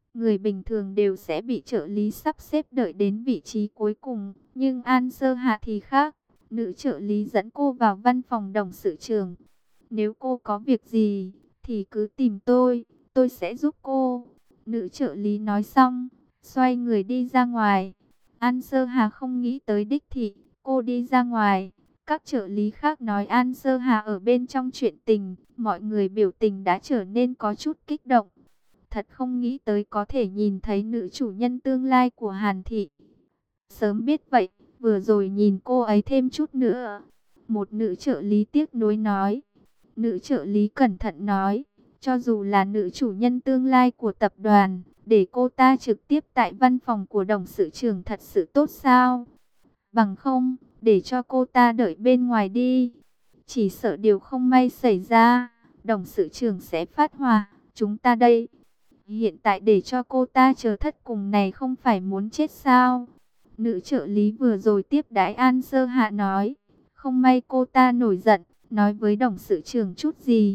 Người bình thường đều sẽ bị trợ lý sắp xếp đợi đến vị trí cuối cùng, nhưng An Sơ Hạ thì khác. Nữ trợ lý dẫn cô vào văn phòng đồng sự trưởng. Nếu cô có việc gì, thì cứ tìm tôi sẽ giúp cô. Nữ trợ lý nói xong, xoay người đi ra ngoài. An Sơ Hà không nghĩ tới đích thị, cô đi ra ngoài. Các trợ lý khác nói An Sơ Hà ở bên trong chuyện tình, mọi người biểu tình đã trở nên có chút kích động. Thật không nghĩ tới có thể nhìn thấy nữ chủ nhân tương lai của Hàn Thị. Sớm biết vậy, vừa rồi nhìn cô ấy thêm chút nữa. Một nữ trợ lý tiếc nuối nói. Nữ trợ lý cẩn thận nói, cho dù là nữ chủ nhân tương lai của tập đoàn, để cô ta trực tiếp tại văn phòng của đồng sự trưởng thật sự tốt sao? Bằng không, để cho cô ta đợi bên ngoài đi. Chỉ sợ điều không may xảy ra, đồng sự trưởng sẽ phát hỏa, chúng ta đây. Hiện tại để cho cô ta chờ thất cùng này không phải muốn chết sao? Nữ trợ lý vừa rồi tiếp đãi An Sơ Hạ nói, không may cô ta nổi giận, nói với đồng sự trưởng chút gì.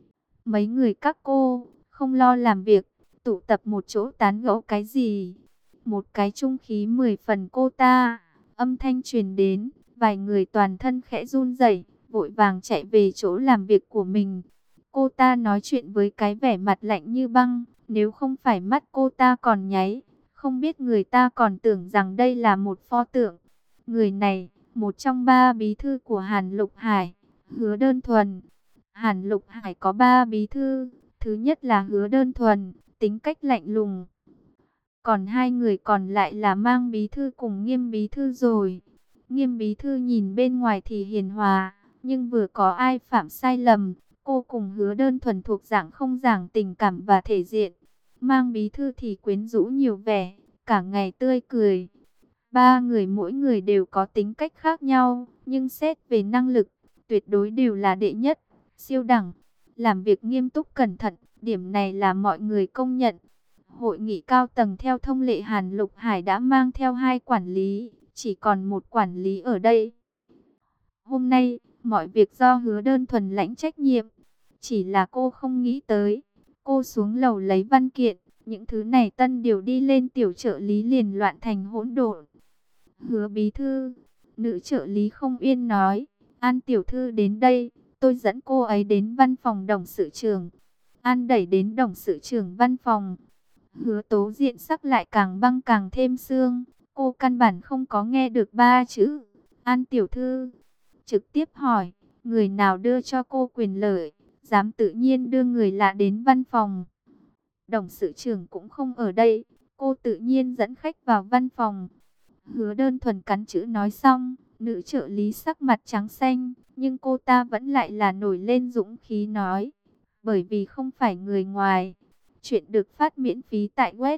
Mấy người các cô, không lo làm việc, tụ tập một chỗ tán gẫu cái gì. Một cái trung khí 10 phần cô ta, âm thanh truyền đến, vài người toàn thân khẽ run rẩy, vội vàng chạy về chỗ làm việc của mình. Cô ta nói chuyện với cái vẻ mặt lạnh như băng, nếu không phải mắt cô ta còn nháy, không biết người ta còn tưởng rằng đây là một pho tượng. Người này, một trong ba bí thư của Hàn Lục Hải, Hứa Đơn Thuần. Hàn Lục Hải có ba bí thư, thứ nhất là Hứa Đơn Thuần, tính cách lạnh lùng. Còn hai người còn lại là Mang bí thư cùng Nghiêm bí thư rồi. Nghiêm bí thư nhìn bên ngoài thì hiền hòa, nhưng vừa có ai phạm sai lầm, cô cùng Hứa Đơn Thuần thuộc dạng không giảng tình cảm và thể diện. Mang bí thư thì quyến rũ nhiều vẻ, cả ngày tươi cười. Ba người mỗi người đều có tính cách khác nhau, nhưng xét về năng lực, tuyệt đối đều là đệ nhất, siêu đẳng. Làm việc nghiêm túc cẩn thận, điểm này là mọi người công nhận. Hội nghị cao tầng theo thông lệ Hàn Lục Hải đã mang theo hai quản lý, chỉ còn một quản lý ở đây. Hôm nay, mọi việc do Hứa Đơn Thuần lãnh trách nhiệm. Chỉ là cô không nghĩ tới, cô xuống lầu lấy văn kiện, những thứ này tân điều đi lên tiểu trợ lý liền loạn thành hỗn độn. Hứa bí thư, nữ trợ lý không yên nói, An tiểu thư đến đây, tôi dẫn cô ấy đến văn phòng đồng sự trưởng. An đẩy đến đồng sự trưởng văn phòng. Hứa Tố diện sắc lại càng băng càng thêm xương, cô căn bản không có nghe được ba chữ An tiểu thư. Trực tiếp hỏi, người nào đưa cho cô quyền lợi, dám tự nhiên đưa người lạ đến văn phòng. Đồng sự trưởng cũng không ở đây, cô tự nhiên dẫn khách vào văn phòng. Hứa Đơn Thuần cắn chữ nói xong, nữ trợ lý sắc mặt trắng xanh, nhưng cô ta vẫn lại là nổi lên dũng khí nói, bởi vì không phải người ngoài. Chuyện được phát miễn phí tại web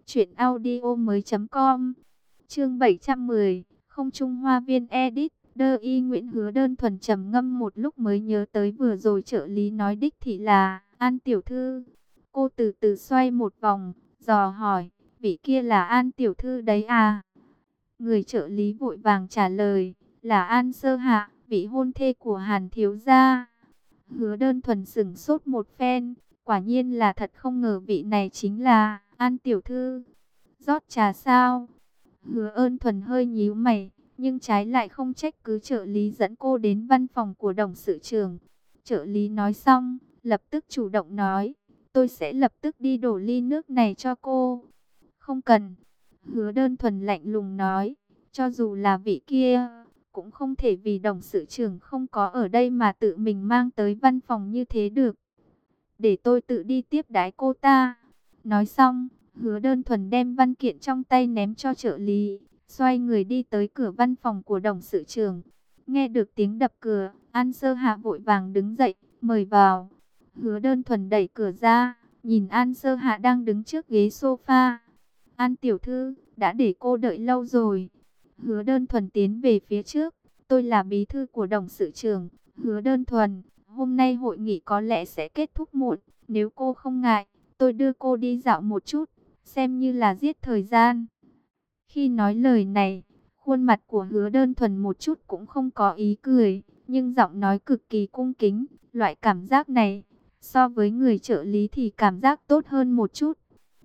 truyệnaudiomoi.com. Chương 710, Không Trung Hoa Viên edit. Đơ y Nguyễn. Hứa Đơn Thuần trầm ngâm một lúc mới nhớ tới vừa rồi trợ lý nói đích thị là An tiểu thư. Cô từ từ xoay một vòng, dò hỏi, vị kia là An tiểu thư đấy à? Người trợ lý vội vàng trả lời, là An Sơ Hạ, vị hôn thê của Hàn thiếu gia. Hứa Đơn Thuần sững sốt một phen, quả nhiên là thật không ngờ vị này chính là An tiểu thư. Rót trà sao? Hứa Ơn Thuần hơi nhíu mày, nhưng trái lại không trách cứ trợ lý dẫn cô đến văn phòng của đồng sự trưởng. Trợ lý nói xong, lập tức chủ động nói, tôi sẽ lập tức đi đổ ly nước này cho cô. Không cần. Hứa Đơn Thuần lạnh lùng nói, cho dù là vị kia, cũng không thể vì đồng sự trưởng không có ở đây mà tự mình mang tới văn phòng như thế được. Để tôi tự đi tiếp đái cô ta. Nói xong, Hứa Đơn Thuần đem văn kiện trong tay ném cho trợ lý, xoay người đi tới cửa văn phòng của đồng sự trưởng. Nghe được tiếng đập cửa, An Sơ Hạ vội vàng đứng dậy, mời vào. Hứa Đơn Thuần đẩy cửa ra, nhìn An Sơ Hạ đang đứng trước ghế sofa. An tiểu thư, đã để cô đợi lâu rồi. Hứa Đơn Thuần tiến về phía trước. Tôi là bí thư của đồng sự trưởng, Hứa Đơn Thuần. Hôm nay hội nghị có lẽ sẽ kết thúc muộn. Nếu cô không ngại, tôi đưa cô đi dạo một chút, xem như là giết thời gian. Khi nói lời này, khuôn mặt của Hứa Đơn Thuần một chút cũng không có ý cười, nhưng giọng nói cực kỳ cung kính. Loại cảm giác này, so với người trợ lý thì cảm giác tốt hơn một chút.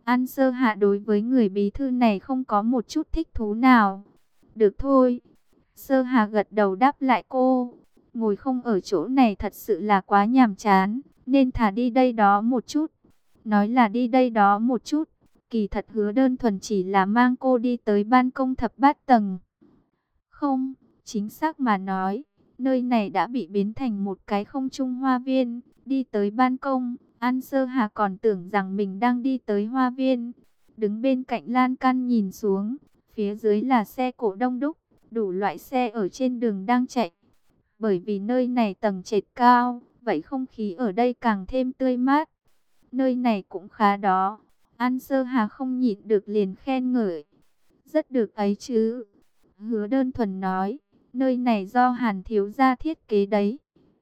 An Sơ Hạ đối với người bí thư này không có một chút thích thú nào. Được thôi. Sơ Hà gật đầu đáp lại cô. Ngồi không ở chỗ này thật sự là quá nhàm chán, nên thả đi đây đó một chút. Nói là đi đây đó một chút, kỳ thật Hứa Đơn Thuần chỉ là mang cô đi tới ban công thập bát tầng. Không, chính xác mà nói, nơi này đã bị biến thành một cái không trung hoa viên. Đi tới ban công, An Sơ Hà còn tưởng rằng mình đang đi tới hoa viên. Đứng bên cạnh lan can nhìn xuống, phía dưới là xe cộ đông đúc, đủ loại xe ở trên đường đang chạy. Bởi vì nơi này tầng trệt cao, vậy không khí ở đây càng thêm tươi mát. Nơi này cũng khá đó. An Sơ Hà không nhịn được liền khen ngợi. Rất được ấy chứ. Hứa Đơn Thuần nói, nơi này do Hàn thiếu gia thiết kế đấy.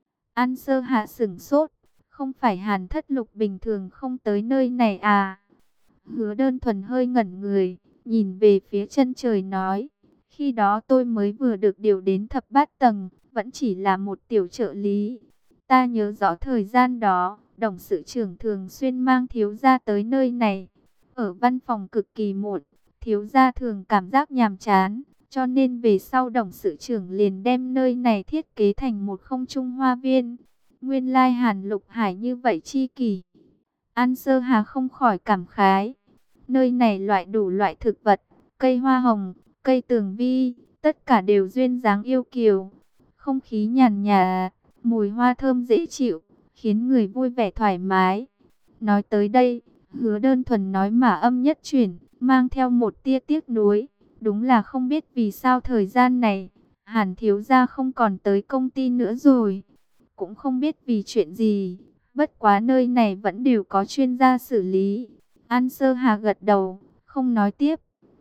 An Sơ Hà sửng sốt, không phải Hàn Thất Lục bình thường không tới nơi này à? Hứa Đơn Thuần hơi ngẩn người, nhìn về phía chân trời nói, khi đó tôi mới vừa được điều đến thập bát tầng, vẫn chỉ là một tiểu trợ lý. Ta nhớ rõ thời gian đó, đồng sự trưởng thường xuyên mang thiếu gia tới nơi này. Ở văn phòng cực kỳ muộn, thiếu gia thường cảm giác nhàm chán, cho nên về sau đồng sự trưởng liền đem nơi này thiết kế thành một không trung hoa viên. Nguyên lai Hàn Lục Hải như vậy chi kỷ. An Sơ Hà không khỏi cảm khái. Nơi này loại đủ loại thực vật, cây hoa hồng, cây tường vi, tất cả đều duyên dáng yêu kiều. Không khí nhàn nhạt, mùi hoa thơm dễ chịu, khiến người vui vẻ thoải mái. Nói tới đây, Hứa Đơn Thuần nói mà âm nhất chuyển, mang theo một tia tiếc nuối. Đúng là không biết vì sao thời gian này, Hàn thiếu gia không còn tới công ty nữa rồi. Cũng không biết vì chuyện gì, bất quá nơi này vẫn đều có chuyên gia xử lý. An Sơ Hà gật đầu, không nói tiếp.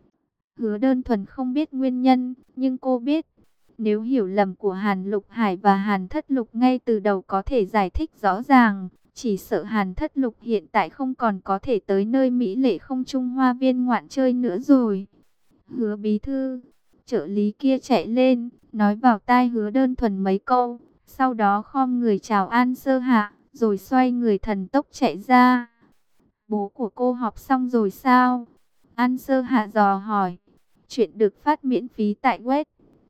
Hứa Đơn Thuần không biết nguyên nhân, nhưng cô biết. Nếu hiểu lầm của Hàn Lục Hải và Hàn Thất Lục ngay từ đầu có thể giải thích rõ ràng, chỉ sợ Hàn Thất Lục hiện tại không còn có thể tới nơi mỹ lệ không trung hoa viên ngoạn chơi nữa rồi. Hứa bí thư, trợ lý kia chạy lên, nói vào tai Hứa Đơn Thuần mấy câu, sau đó khom người chào An Sơ Hạ, rồi xoay người thần tốc chạy ra. Bố của cô họp xong rồi sao? An Sơ Hạ dò hỏi. Chuyện được phát miễn phí tại web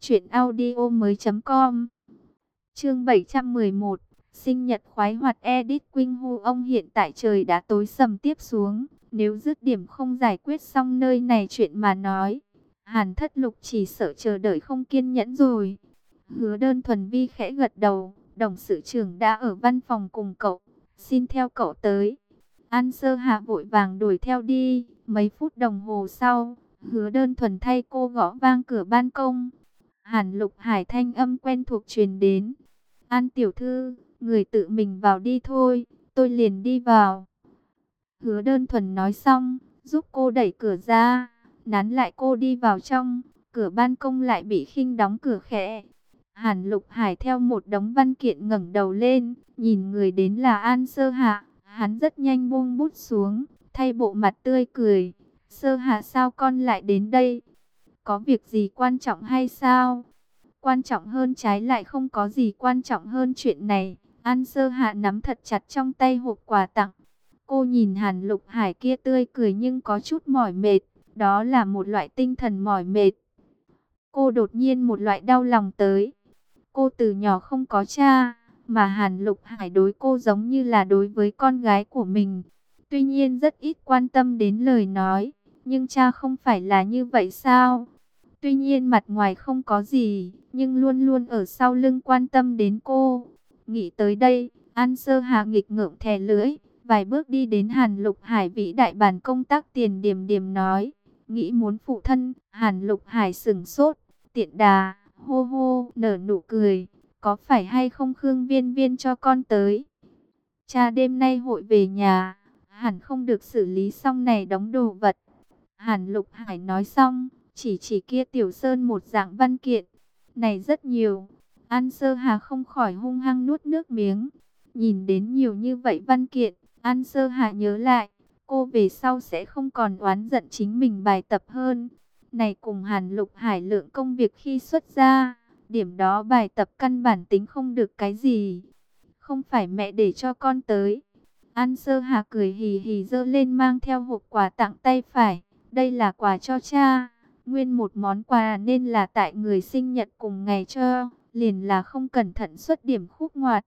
truyệnaudiomoi.com. Chương 711, sinh nhật khoái hoạt edit Quynh Hu. Ông hiện tại trời đã tối sầm tiếp xuống, nếu dứt điểm không giải quyết xong nơi này chuyện mà nói, Hàn Thất Lục chỉ sợ chờ đợi không kiên nhẫn rồi. Hứa Đơn Thuần vi khẽ gật đầu, đồng sự trưởng đã ở văn phòng cùng cậu, xin theo cậu tới. An Sơ Hạ vội vàng đuổi theo đi, mấy phút đồng hồ sau, Hứa Đơn Thuần thay cô gõ vang cửa ban công. Hàn Lục Hải thanh âm quen thuộc truyền đến. An tiểu thư, người tự mình vào đi thôi, tôi liền đi vào. Hứa Đơn Thuần nói xong, giúp cô đẩy cửa ra, nắn lại cô đi vào trong, cửa ban công lại bị khinh đóng cửa khẽ. Hàn Lục Hải theo một đống văn kiện ngẩng đầu lên, nhìn người đến là An Sơ Hạ, hắn rất nhanh buông bút xuống, thay bộ mặt tươi cười. Sơ Hạ sao con lại đến đây? Có việc gì quan trọng hay sao? Quan trọng hơn trái lại không có gì quan trọng hơn chuyện này. An Sơ Hạ nắm thật chặt trong tay hộp quà tặng. Cô nhìn Hàn Lục Hải kia tươi cười nhưng có chút mỏi mệt. Đó là một loại tinh thần mỏi mệt. Cô đột nhiên một loại đau lòng tới. Cô từ nhỏ không có cha, mà Hàn Lục Hải đối cô giống như là đối với con gái của mình. Tuy nhiên rất ít quan tâm đến lời nói, nhưng cha không phải là như vậy sao? Tuy nhiên mặt ngoài không có gì, nhưng luôn luôn ở sau lưng quan tâm đến cô. Nghĩ tới đây, An Sơ Hà nghịch ngợm thè lưỡi, vài bước đi đến Hàn Lục Hải vĩ đại bàn công tác tiền điểm điểm nói. Nghĩ muốn phụ thân. Hàn Lục Hải sửng sốt, tiện đà, hô hô, nở nụ cười. Có phải hay không Khương Viên Viên cho con tới? Cha đêm nay hội về nhà, hẳn không được xử lý xong này đống đồ vật. Hàn Lục Hải nói xong, chỉ kia tiểu sơn một dạng văn kiện. Này rất nhiều. An Sơ Hà không khỏi hung hăng nuốt nước miếng. Nhìn đến nhiều như vậy văn kiện, An Sơ Hà nhớ lại, cô về sau sẽ không còn oán giận chính mình bài tập hơn. Này cùng Hàn Lục Hải lượng công việc khi xuất ra, điểm đó bài tập căn bản tính không được cái gì. Không phải mẹ để cho con tới. An Sơ Hà cười hì hì giơ lên mang theo hộp quà tặng tay phải. Đây là quà cho cha. Nguyên một món quà nên là tại người sinh nhật cùng ngày cho. Liền là không cẩn thận xuất điểm khúc ngoặt.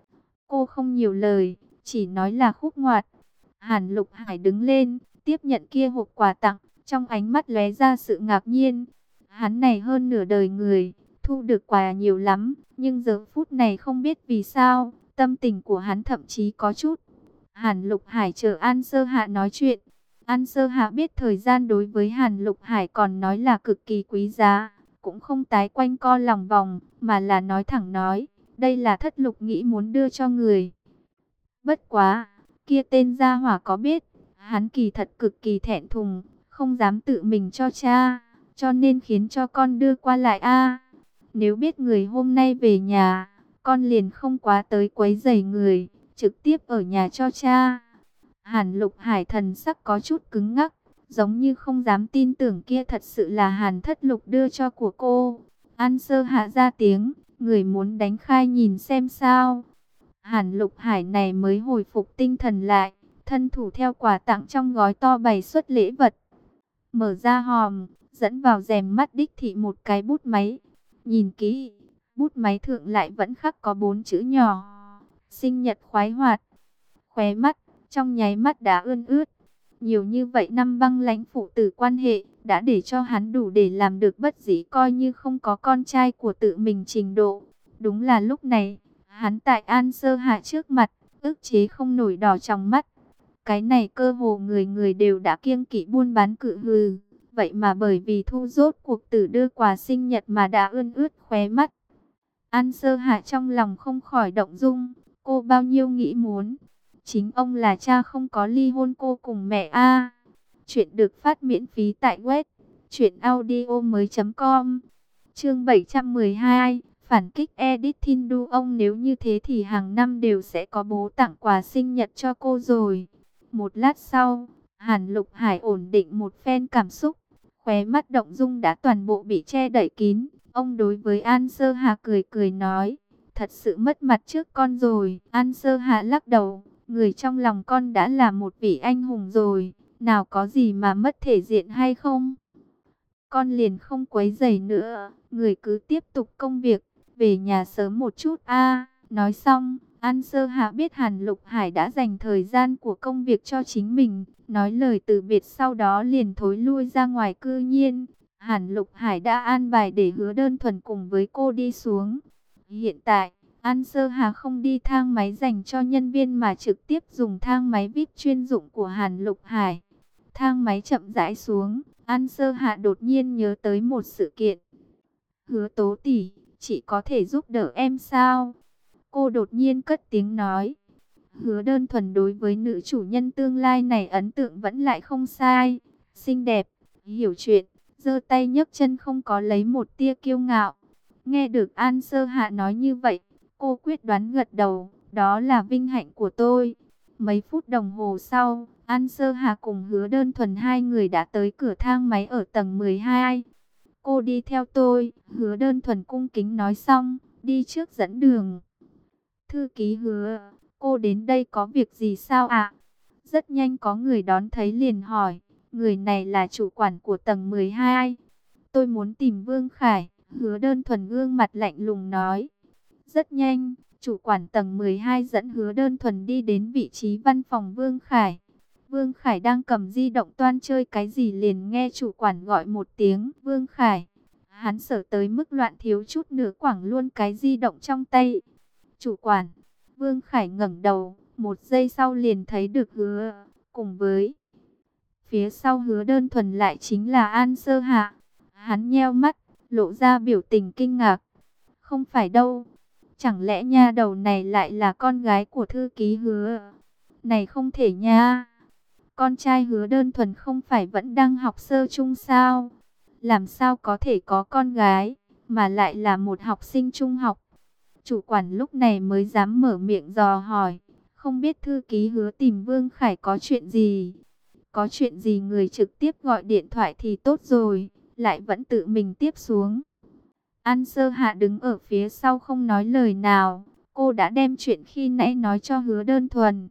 Cô không nhiều lời, chỉ nói là khúc ngoặt. Hàn Lục Hải đứng lên, tiếp nhận kia hộp quà tặng. Trong ánh mắt lóe ra sự ngạc nhiên. Hắn này hơn nửa đời người, thu được quà nhiều lắm. Nhưng giờ phút này không biết vì sao, tâm tình của hắn thậm chí có chút. Hàn Lục Hải chờ An Sơ Hạ nói chuyện. An Sơ Hạ biết thời gian đối với Hàn Lục Hải còn nói là cực kỳ quý giá. Cũng không tái quanh co lòng vòng, mà là nói thẳng nói. Đây là Thất Lục nghĩ muốn đưa cho người. Bất quá, kia tên gia hỏa có biết. Hắn kỳ thật cực kỳ thẹn thùng, không dám tự mình cho cha. Cho nên khiến cho con đưa qua lại a. Nếu biết người hôm nay về nhà, con liền không quá tới quấy rầy người, trực tiếp ở nhà cho cha. Hàn Lục Hải thần sắc có chút cứng ngắc, giống như không dám tin tưởng kia thật sự là Hàn Thất Lục đưa cho của cô. An Sơ Hạ ra tiếng, người muốn đánh khai nhìn xem sao. Hàn Lục Hải này mới hồi phục tinh thần lại, thân thủ theo quà tặng trong gói to bày xuất lễ vật. Mở ra hòm, dẫn vào rèm mắt đích thị một cái bút máy. Nhìn kỹ, bút máy thượng lại vẫn khắc có 4 chữ nhỏ. Sinh nhật khoái hoạt. Khóe mắt, trong nháy mắt đã ươn ướt. Nhiều như vậy năm băng lãnh phụ tử quan hệ, đã để cho hắn đủ để làm được bất dĩ coi như không có con trai của tự mình trình độ. Đúng là lúc này, hắn tại An Sơ Hạ trước mặt, ức chế không nổi đỏ trong mắt. Cái này cơ hồ người người đều đã kiêng kỵ buôn bán cự hừ. Vậy mà bởi vì thu rốt cuộc tử đưa quà sinh nhật mà đã ươn ướt khóe mắt. An Sơ Hạ trong lòng không khỏi động dung. Cô bao nhiêu nghĩ muốn. Chính ông là cha không có ly hôn cô cùng mẹ a. Chuyện được phát miễn phí tại web truyệnaudiomoi.com. Chương 712, phản kích Edith Thindu. Ông nếu như thế thì hàng năm đều sẽ có bố tặng quà sinh nhật cho cô rồi. Một lát sau, Hàn Lục Hải ổn định một phen cảm xúc, khóe mắt động dung đã toàn bộ bị che đậy kín. Ông đối với An Sơ Hà cười cười nói, thật sự mất mặt trước con rồi. An Sơ Hà lắc đầu, người trong lòng con đã là một vị anh hùng rồi, nào có gì mà mất thể diện hay không. Con liền không quấy rầy nữa, người cứ tiếp tục công việc, về nhà sớm một chút a. Nói xong, An Sơ Hạ biết Hàn Lục Hải đã dành thời gian của công việc cho chính mình, nói lời từ biệt sau đó liền thối lui ra ngoài. Cư nhiên, Hàn Lục Hải đã an bài để Hứa Đơn Thuần cùng với cô đi xuống. Hiện tại, An Sơ Hà không đi thang máy dành cho nhân viên mà trực tiếp dùng thang máy VIP chuyên dụng của Hàn Lục Hải. Thang máy chậm rãi xuống, An Sơ Hạ đột nhiên nhớ tới một sự kiện. Hứa Tố tỷ, chị có thể giúp đỡ em sao? Cô đột nhiên cất tiếng nói. Hứa Đơn Thuần đối với nữ chủ nhân tương lai này ấn tượng vẫn lại không sai. Xinh đẹp, hiểu chuyện, giơ tay nhấc chân không có lấy một tia kiêu ngạo. Nghe được An Sơ Hạ nói như vậy, cô quyết đoán gật đầu. Đó là vinh hạnh của tôi. Mấy phút đồng hồ sau, An Sơ Hà cùng Hứa Đơn Thuần hai người đã tới cửa thang máy ở tầng 12. Cô đi theo tôi, Hứa Đơn Thuần cung kính nói xong, đi trước dẫn đường. Thư ký Hứa, cô đến đây có việc gì sao ạ? Rất nhanh có người đón thấy liền hỏi, người này là chủ quản của tầng 12. Tôi muốn tìm Vương Khải, Hứa Đơn Thuần gương mặt lạnh lùng nói. Rất nhanh, chủ quản tầng 12 dẫn Hứa Đơn Thuần đi đến vị trí văn phòng Vương Khải. Vương Khải đang cầm di động toan chơi cái gì liền nghe chủ quản gọi một tiếng Vương Khải. Hắn sợ tới mức loạn thiếu chút nữa quẳng luôn cái di động trong tay. Chủ quản, Vương Khải ngẩng đầu, một giây sau liền thấy được Hứa, cùng với phía sau Hứa Đơn Thuần lại chính là An Sơ Hạ. Hắn nheo mắt, lộ ra biểu tình kinh ngạc. Không phải đâu, chẳng lẽ nha đầu này lại là con gái của thư ký Hứa? Này không thể nha. Con trai Hứa Đơn Thuần không phải vẫn đang học sơ trung sao? Làm sao có thể có con gái, mà lại là một học sinh trung học? Chủ quản lúc này mới dám mở miệng dò hỏi. Không biết thư ký Hứa tìm Vương Khải có chuyện gì? Có chuyện gì người trực tiếp gọi điện thoại thì tốt rồi, lại vẫn tự mình tiếp xuống. An Sơ Hạ đứng ở phía sau không nói lời nào. Cô đã đem chuyện khi nãy nói cho Hứa Đơn Thuần.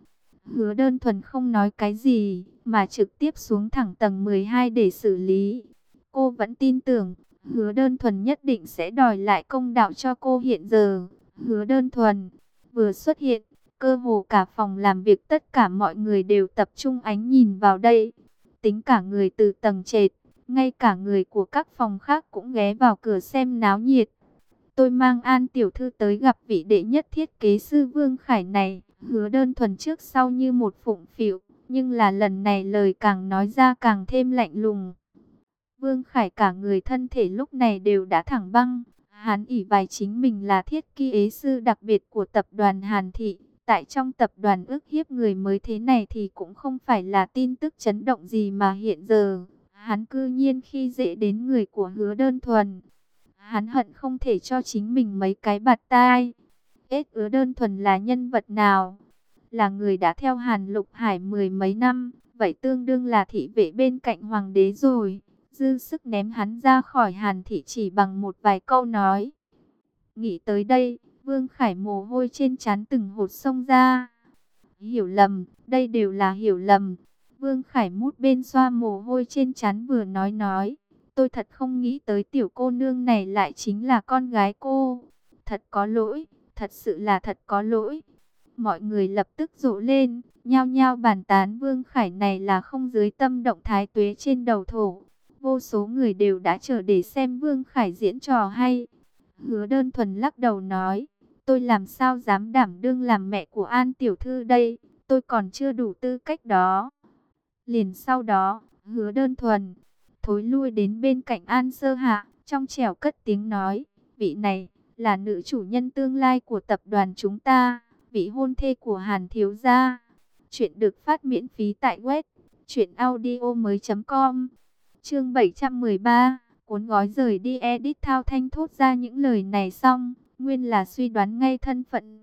Hứa Đơn Thuần không nói cái gì, mà trực tiếp xuống thẳng tầng 12 để xử lý. Cô vẫn tin tưởng, Hứa Đơn Thuần nhất định sẽ đòi lại công đạo cho cô hiện giờ. Hứa Đơn Thuần vừa xuất hiện, cơ hồ cả phòng làm việc tất cả mọi người đều tập trung ánh nhìn vào đây. Tính cả người từ tầng trệt, ngay cả người của các phòng khác cũng ghé vào cửa xem náo nhiệt. Tôi mang An tiểu thư tới gặp vị đệ nhất thiết kế sư Vương Khải này. Hứa Đơn Thuần trước sau như một phụng phịu, nhưng là lần này lời càng nói ra càng thêm lạnh lùng. Vương Khải cả người thân thể lúc này đều đã thẳng băng. Hắn ỷ bài chính mình là thiết kế sư đặc biệt của tập đoàn Hàn Thị. Tại trong tập đoàn ức hiếp người mới thế này thì cũng không phải là tin tức chấn động gì mà hiện giờ. Hắn cư nhiên khi dễ đến người của Hứa Đơn Thuần. Hắn hận không thể cho chính mình mấy cái bạt tai. Hứa Đơn Thuần là nhân vật nào? Là người đã theo Hàn Lục Hải mười mấy năm, vậy tương đương là thị vệ bên cạnh hoàng đế rồi. Dư sức ném hắn ra khỏi Hàn Thị chỉ bằng một vài câu nói. Nghĩ tới đây, Vương Khải mồ hôi trên trán từng hột xông ra. Hiểu lầm, đây đều là hiểu lầm. Vương Khải mút bên xoa mồ hôi trên trán vừa nói. Tôi thật không nghĩ tới tiểu cô nương này lại chính là con gái cô. Thật có lỗi, thật sự là thật có lỗi. Mọi người lập tức rộ lên, nhao nhao bàn tán Vương Khải này là không dưới tâm động thái tuế trên đầu thổ. Vô số người đều đã chờ để xem Vương Khải diễn trò hay. Hứa Đơn Thuần lắc đầu nói, tôi làm sao dám đảm đương làm mẹ của An tiểu thư đây, tôi còn chưa đủ tư cách đó. Liền sau đó, Hứa Đơn Thuần thối lui đến bên cạnh An Sơ Hạ, trong trẻo cất tiếng nói, vị này là nữ chủ nhân tương lai của tập đoàn chúng ta, vị hôn thê của Hàn thiếu gia. Chuyện được phát miễn phí tại web truyệnaudiomoi.com. Chương 713, cuốn gói rời đi. Edit Thao Thanh thốt ra những lời này xong, nguyên là suy đoán ngay thân phận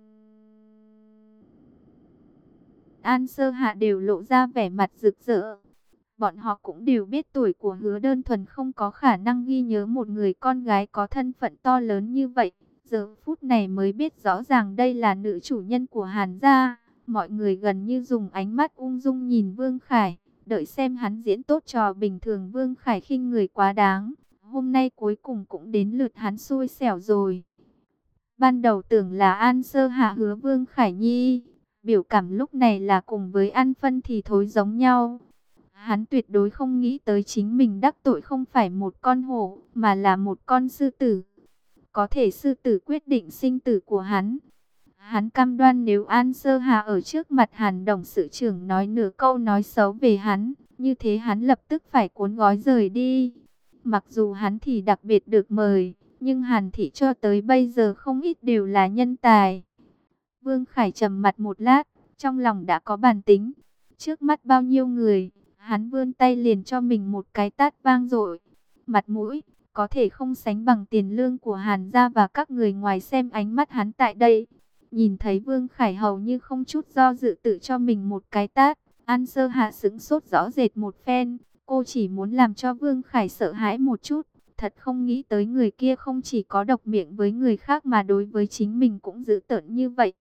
An Sơ Hạ đều lộ ra vẻ mặt rực rỡ. Bọn họ cũng đều biết tuổi của Hứa Đơn Thuần không có khả năng ghi nhớ một người con gái có thân phận to lớn như vậy. Giờ phút này mới biết rõ ràng đây là nữ chủ nhân của Hàn gia. Mọi người gần như dùng ánh mắt ung dung nhìn Vương Khải, đợi xem hắn diễn tốt trò bình thường. Vương Khải khinh người quá đáng, hôm nay cuối cùng cũng đến lượt hắn xui xẻo rồi. Ban đầu tưởng là An Sơ Hạ hứa Vương Khải nhi, biểu cảm lúc này là cùng với ăn phân thì thối giống nhau. Hắn tuyệt đối không nghĩ tới chính mình đắc tội không phải một con hổ, mà là một con sư tử. Có thể sư tử quyết định sinh tử của hắn. Hắn cam đoan nếu An Sơ Hà ở trước mặt Hàn Đồng sự trưởng nói nửa câu nói xấu về hắn, như thế hắn lập tức phải cuốn gói rời đi. Mặc dù hắn thì đặc biệt được mời, nhưng Hàn Thị cho tới bây giờ không ít đều là nhân tài. Vương Khải trầm mặt một lát, trong lòng đã có bàn tính. Trước mắt bao nhiêu người, hắn vươn tay liền cho mình một cái tát vang dội. Mặt mũi có thể không sánh bằng tiền lương của Hàn gia và các người ngoài xem ánh mắt hắn tại đây. Nhìn thấy Vương Khải hầu như không chút do dự tự cho mình một cái tát, An Sơ Hạ sững sốt rõ rệt một phen. Cô chỉ muốn làm cho Vương Khải sợ hãi một chút. Thật không nghĩ tới người kia không chỉ có độc miệng với người khác mà đối với chính mình cũng dữ tợn như vậy.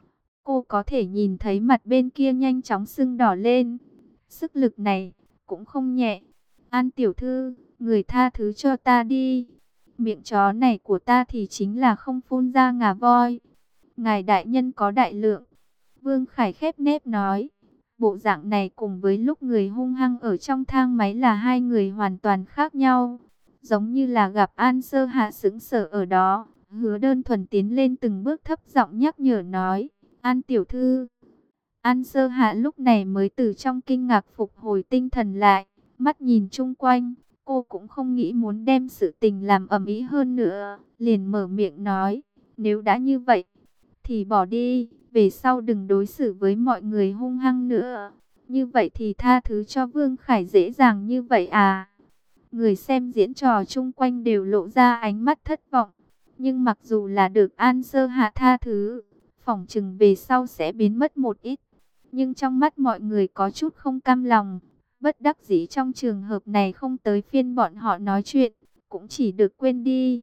Cô có thể nhìn thấy mặt bên kia nhanh chóng sưng đỏ lên. Sức lực này cũng không nhẹ. An tiểu thư, người tha thứ cho ta đi. Miệng chó này của ta thì chính là không phun ra ngà voi. Ngài đại nhân có đại lượng. Vương Khải khép nép nói. Bộ dạng này cùng với lúc người hung hăng ở trong thang máy là hai người hoàn toàn khác nhau. Giống như là gặp An Sơ Hạ sững sờ ở đó. Hứa Đơn Thuần tiến lên từng bước thấp giọng nhắc nhở nói. An tiểu thư. An Sơ Hạ lúc này mới từ trong kinh ngạc phục hồi tinh thần lại. Mắt nhìn chung quanh. Cô cũng không nghĩ muốn đem sự tình làm ầm ĩ hơn nữa. Liền mở miệng nói. Nếu đã như vậy thì bỏ đi. Về sau đừng đối xử với mọi người hung hăng nữa. Như vậy thì tha thứ cho Vương Khải dễ dàng như vậy à? Người xem diễn trò chung quanh đều lộ ra ánh mắt thất vọng. Nhưng mặc dù là được An Sơ Hạ tha thứ, phỏng chừng về sau sẽ biến mất một ít. Nhưng trong mắt mọi người có chút không cam lòng. Bất đắc dĩ trong trường hợp này không tới phiên bọn họ nói chuyện, cũng chỉ được quên đi.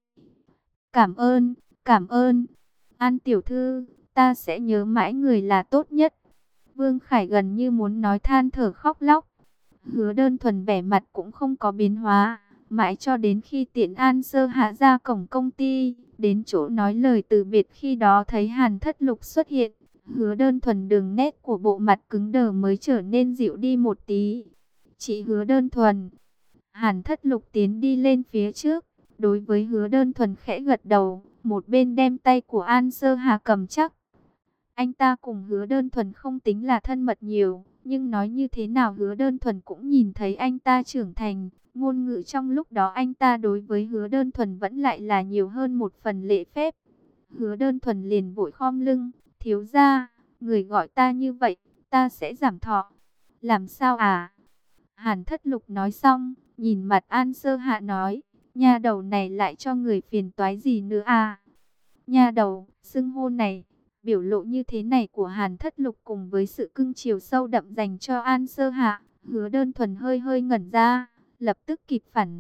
Cảm ơn, An tiểu thư, ta sẽ nhớ mãi người là tốt nhất. Vương Khải gần như muốn nói than thở khóc lóc. Hứa Đơn Thuần vẻ mặt cũng không có biến hóa, mãi cho đến khi Tiễn An Sơ Hạ ra cổng công ty, đến chỗ nói lời từ biệt khi đó thấy Hàn Thất Lục xuất hiện. Hứa Đơn Thuần đường nét của bộ mặt cứng đờ mới trở nên dịu đi một tí. Chị Hứa Đơn Thuần. Hàn Thất Lục tiến đi lên phía trước, đối với Hứa Đơn Thuần khẽ gật đầu, một bên đem tay của An Sơ Hà cầm chắc. Anh ta cùng Hứa Đơn Thuần không tính là thân mật nhiều, nhưng nói như thế nào Hứa Đơn Thuần cũng nhìn thấy anh ta trưởng thành. Ngôn ngữ trong lúc đó anh ta đối với Hứa Đơn Thuần vẫn lại là nhiều hơn một phần lễ phép. Hứa Đơn Thuần liền vội khom lưng, thiếu gia, người gọi ta như vậy, ta sẽ giảm thọ. Làm sao à? Hàn Thất Lục nói xong, nhìn mặt An Sơ Hạ nói, nha đầu này lại cho người phiền toái gì nữa à? Nha đầu, xưng hô này, biểu lộ như thế này của Hàn Thất Lục cùng với sự cưng chiều sâu đậm dành cho An Sơ Hạ, Hứa Đơn Thuần hơi hơi ngẩn ra, lập tức kịp phản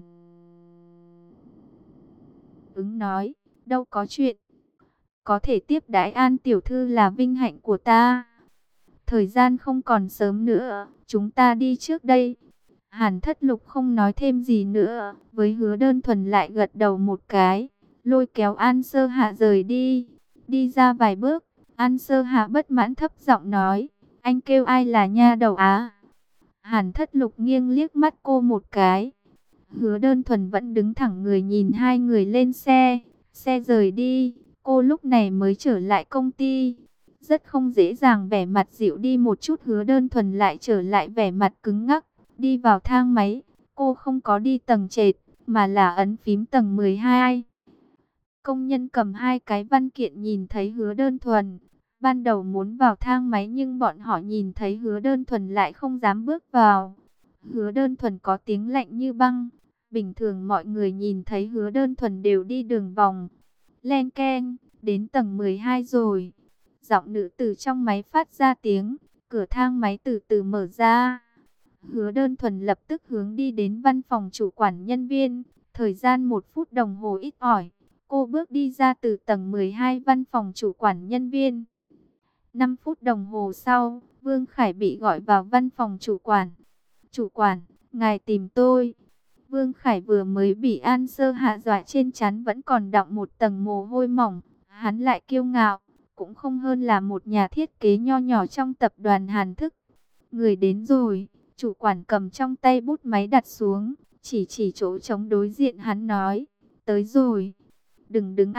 ứng nói, đâu có chuyện. Có thể tiếp đãi An tiểu thư là vinh hạnh của ta. Thời gian không còn sớm nữa, chúng ta đi trước đây. Hàn Thất Lục không nói thêm gì nữa, với Hứa Đơn Thuần lại gật đầu một cái, lôi kéo An Sơ Hạ rời đi. Đi ra vài bước, An Sơ Hạ bất mãn thấp giọng nói, anh kêu ai là nha đầu á? Hàn Thất Lục nghiêng liếc mắt cô một cái. Hứa Đơn Thuần vẫn đứng thẳng người nhìn hai người lên xe, xe rời đi, cô lúc này mới trở lại công ty. Rất không dễ dàng vẻ mặt dịu đi một chút, Hứa Đơn Thuần lại trở lại vẻ mặt cứng ngắc. Đi vào thang máy, cô không có đi tầng trệt, mà là ấn phím tầng 12. Công nhân cầm hai cái văn kiện nhìn thấy Hứa Đơn Thuần. Ban đầu muốn vào thang máy nhưng bọn họ nhìn thấy Hứa Đơn Thuần lại không dám bước vào. Hứa Đơn Thuần có tiếng lạnh như băng. Bình thường mọi người nhìn thấy Hứa Đơn Thuần đều đi đường vòng. Len keng, đến tầng 12 rồi. Giọng nữ từ trong máy phát ra tiếng, cửa thang máy từ từ mở ra. Hứa Đơn Thuần lập tức hướng đi đến văn phòng chủ quản nhân viên. Thời gian 1 phút đồng hồ ít ỏi, cô bước đi ra từ tầng 12 văn phòng chủ quản nhân viên. 5 phút đồng hồ sau, Vương Khải bị gọi vào văn phòng chủ quản. Chủ quản, ngài tìm tôi. Vương Khải vừa mới bị An Sơ Hạ dọa, trên trán vẫn còn đọng một tầng mồ hôi mỏng. Hắn lại kiêu ngạo, cũng không hơn là một nhà thiết kế nho nhỏ trong tập đoàn Hàn Thức. Người đến rồi. Chủ quản cầm trong tay bút máy đặt xuống, chỉ chỗ trống đối diện hắn nói, tới rồi. Đừng đứng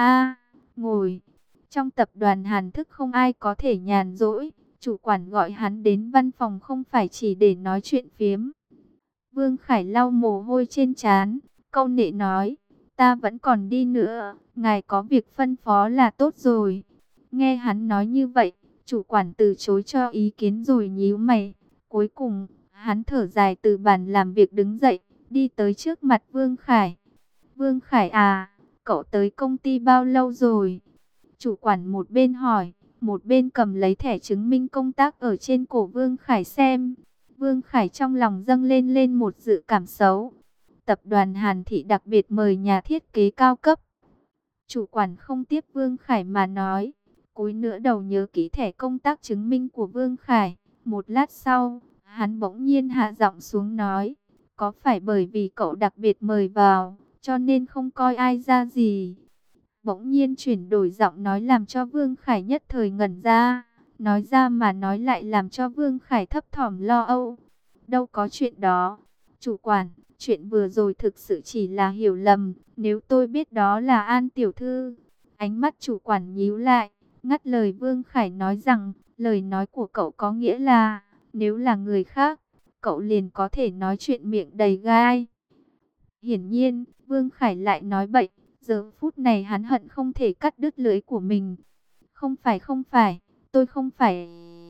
ngồi. Trong tập đoàn Hàn Thức không ai có thể nhàn rỗi, chủ quản gọi hắn đến văn phòng không phải chỉ để nói chuyện phiếm. Vương Khải lau mồ hôi trên trán, câu nệ nói, ta vẫn còn đi nữa, ngài có việc phân phó là tốt rồi. Nghe hắn nói như vậy, chủ quản từ chối cho ý kiến rồi nhíu mày. Cuối cùng, hắn thở dài từ bàn làm việc đứng dậy, đi tới trước mặt Vương Khải. Vương Khải à, cậu tới công ty bao lâu rồi? Chủ quản một bên hỏi, một bên cầm lấy thẻ chứng minh công tác ở trên cổ Vương Khải xem. Vương Khải trong lòng dâng lên một dự cảm xấu. Tập đoàn Hàn Thị đặc biệt mời nhà thiết kế cao cấp. Chủ quản không tiếp Vương Khải mà nói, cúi nửa đầu nhớ kỹ thẻ công tác chứng minh của Vương Khải. Một lát sau, hắn bỗng nhiên hạ giọng xuống nói, có phải bởi vì cậu đặc biệt mời vào, cho nên không coi ai ra gì? Bỗng nhiên chuyển đổi giọng nói làm cho Vương Khải nhất thời ngẩn ra, nói ra mà nói lại làm cho Vương Khải thấp thỏm lo âu. Đâu có chuyện đó. Chủ quản, chuyện vừa rồi thực sự chỉ là hiểu lầm, nếu tôi biết đó là An tiểu thư. Ánh mắt chủ quản nhíu lại, ngắt lời Vương Khải nói rằng, lời nói của cậu có nghĩa là, nếu là người khác, cậu liền có thể nói chuyện miệng đầy gai. Hiển nhiên, Vương Khải lại nói bậy, giờ phút này hắn hận không thể cắt đứt lưỡi của mình. Không phải, tôi không phải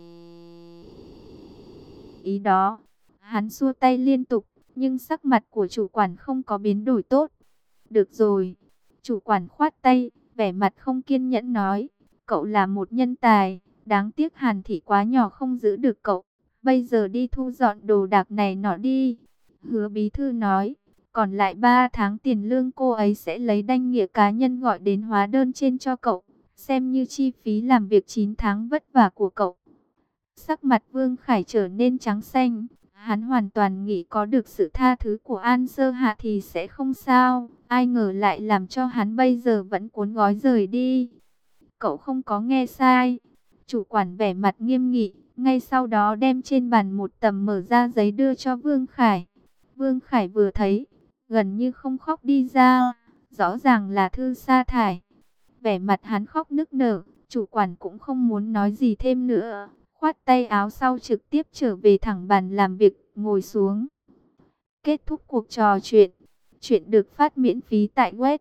ý đó. Hắn xua tay liên tục, nhưng sắc mặt của chủ quản không có biến đổi tốt. Được rồi, chủ quản khoát tay, vẻ mặt không kiên nhẫn nói, cậu là một nhân tài, đáng tiếc Hàn Thị quá nhỏ không giữ được cậu. Bây giờ đi thu dọn đồ đạc này nọ đi. Hứa bí thư nói, còn lại 3 tháng tiền lương cô ấy sẽ lấy danh nghĩa cá nhân gọi đến hóa đơn trên cho cậu, xem như chi phí làm việc 9 tháng vất vả của cậu. Sắc mặt Vương Khải trở nên trắng xanh. Hắn hoàn toàn nghĩ có được sự tha thứ của An Sơ Hạ thì sẽ không sao. Ai ngờ lại làm cho hắn bây giờ vẫn cuốn gói rời đi. Cậu không có nghe sai. Chủ quản vẻ mặt nghiêm nghị. Ngay sau đó đem trên bàn một tấm mở ra giấy đưa cho Vương Khải. Vương Khải vừa thấy, gần như không khóc đi ra. Rõ ràng là thư sa thải. Vẻ mặt hắn khóc nức nở. Chủ quản cũng không muốn nói gì thêm nữa. Khoát tay áo sau trực tiếp trở về thẳng bàn làm việc, ngồi xuống. Kết thúc cuộc trò chuyện. Chuyện được phát miễn phí tại web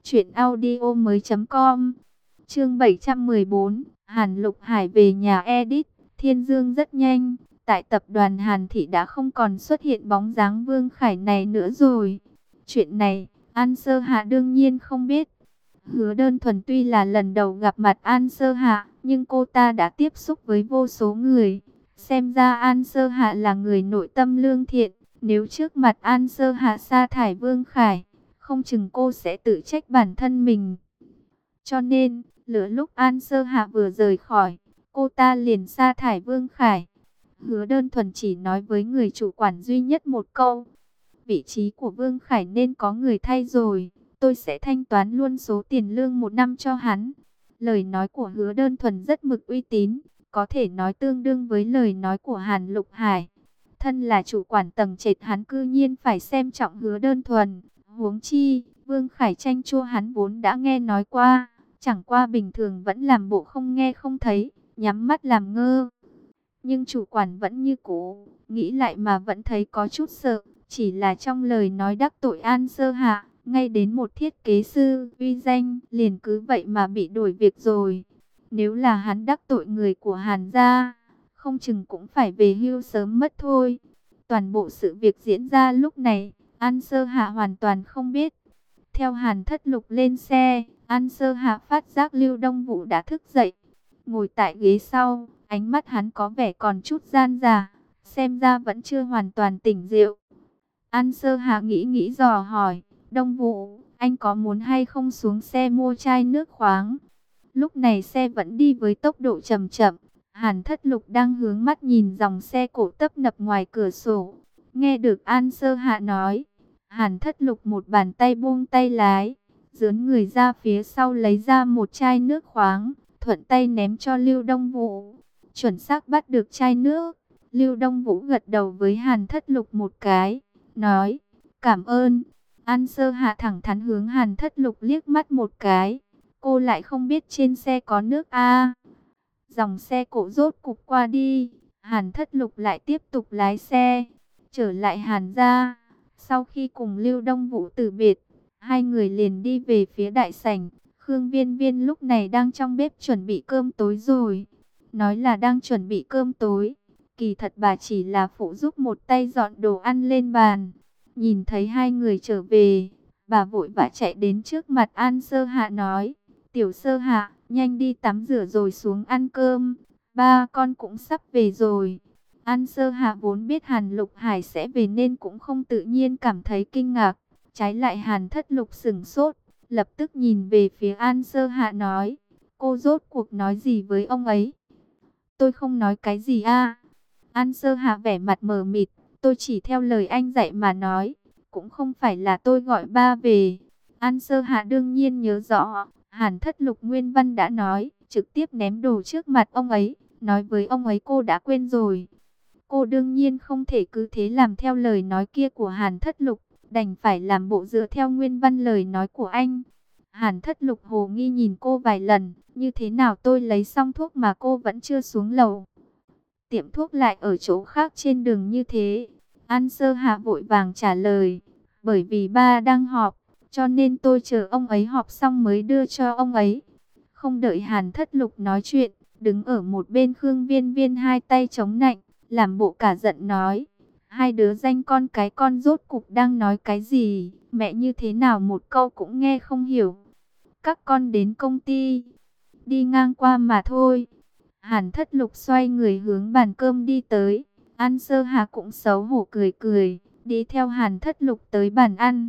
truyệnaudiomoi.com. Chương 714, Hàn Lục Hải về nhà edit. Thiên Dương rất nhanh, tại tập đoàn Hàn Thị đã không còn xuất hiện bóng dáng Vương Khải này nữa rồi. Chuyện này, An Sơ Hạ đương nhiên không biết. Hứa Đơn Thuần tuy là lần đầu gặp mặt An Sơ Hạ, nhưng cô ta đã tiếp xúc với vô số người. Xem ra An Sơ Hạ là người nội tâm lương thiện. Nếu trước mặt An Sơ Hạ sa thải Vương Khải, không chừng cô sẽ tự trách bản thân mình. Cho nên, lửa lúc An Sơ Hạ vừa rời khỏi, cô ta liền sa thải Vương Khải. Hứa Đơn Thuần chỉ nói với người chủ quản duy nhất một câu: vị trí của Vương Khải nên có người thay rồi. Tôi sẽ thanh toán luôn số tiền lương 1 năm cho hắn. Lời nói của Hứa Đơn Thuần rất mực uy tín, có thể nói tương đương với lời nói của Hàn Lục Hải. Thân là chủ quản tầng trệt, hắn cư nhiên phải xem trọng Hứa Đơn Thuần. Huống chi, Vương Khải chanh chua hắn vốn đã nghe nói qua, chẳng qua bình thường vẫn làm bộ không nghe không thấy, nhắm mắt làm ngơ. Nhưng chủ quản vẫn như cũ, nghĩ lại mà vẫn thấy có chút sợ. Chỉ là trong lời nói đắc tội An Sơ Hạ, ngay đến một thiết kế sư uy danh liền cứ vậy mà bị đuổi việc rồi. Nếu là hắn đắc tội người của Hàn gia, không chừng cũng phải về hưu sớm mất thôi. Toàn bộ sự việc diễn ra lúc này, An Sơ Hạ hoàn toàn không biết. Theo Hàn Thất Lục lên xe, An Sơ Hạ phát giác Lưu Đông Vũ đã thức dậy. Ngồi tại ghế sau, ánh mắt hắn có vẻ còn chút gian dà, xem ra vẫn chưa hoàn toàn tỉnh rượu. An Sơ Hạ nghĩ dò hỏi: Đông Vũ, anh có muốn hay không xuống xe mua chai nước khoáng? Lúc này xe vẫn đi với tốc độ chậm chậm. Hàn Thất Lục đang hướng mắt nhìn dòng xe cộ tấp nập ngoài cửa sổ. Nghe được An Sơ Hạ nói, Hàn Thất Lục một bàn tay buông tay lái, dướn người ra phía sau lấy ra một chai nước khoáng, thuận tay ném cho Lưu Đông Vũ. Chuẩn xác bắt được chai nước, Lưu Đông Vũ gật đầu với Hàn Thất Lục một cái, nói: cảm ơn. An Sơ Hạ thẳng thắn hướng Hàn Thất Lục liếc mắt một cái. Cô lại không biết trên xe có nước a. Dòng xe cộ rốt cục qua đi, Hàn Thất Lục lại tiếp tục lái xe trở lại Hàn gia. Sau khi cùng Lưu Đông Vũ từ biệt, hai người liền đi về phía đại sảnh. Khương Viên Viên lúc này đang trong bếp chuẩn bị cơm tối rồi. Nói là đang chuẩn bị cơm tối, kỳ thật bà chỉ là phụ giúp một tay dọn đồ ăn lên bàn. Nhìn thấy hai người trở về, bà vội vã chạy đến trước mặt An Sơ Hạ nói: Tiểu Sơ Hạ, nhanh đi tắm rửa rồi xuống ăn cơm. Ba con cũng sắp về rồi. An Sơ Hạ vốn biết Hàn Lục Hải sẽ về nên cũng không tự nhiên cảm thấy kinh ngạc. Trái lại Hàn Thất Lục sửng sốt, lập tức nhìn về phía An Sơ Hạ nói: cô rốt cuộc nói gì với ông ấy? Tôi không nói cái gì a. An Sơ Hạ vẻ mặt mờ mịt: tôi chỉ theo lời anh dạy mà nói, cũng không phải là tôi gọi ba về. An Sơ Hạ đương nhiên nhớ rõ, Hàn Thất Lục nguyên văn đã nói, trực tiếp ném đồ trước mặt ông ấy, nói với ông ấy cô đã quên rồi. Cô đương nhiên không thể cứ thế làm theo lời nói kia của Hàn Thất Lục, đành phải làm bộ dựa theo nguyên văn lời nói của anh. Hàn Thất Lục hồ nghi nhìn cô vài lần, như thế nào tôi lấy xong thuốc mà cô vẫn chưa xuống lầu? Tiệm thuốc lại ở chỗ khác trên đường như thế. An Sơ Hạ vội vàng trả lời: bởi vì ba đang họp, cho nên tôi chờ ông ấy họp xong mới đưa cho ông ấy. Không đợi Hàn Thất Lục nói chuyện, đứng ở một bên Khương Viên Viên hai tay chống nạnh, làm bộ cả giận nói: hai đứa danh con cái con rốt cục đang nói cái gì? Mẹ như thế nào một câu cũng nghe không hiểu. Các con đến công ty, đi ngang qua mà thôi. Hàn Thất Lục xoay người hướng bàn cơm đi tới. An Sơ Hà cũng xấu hổ cười cười, đi theo Hàn Thất Lục tới bàn ăn.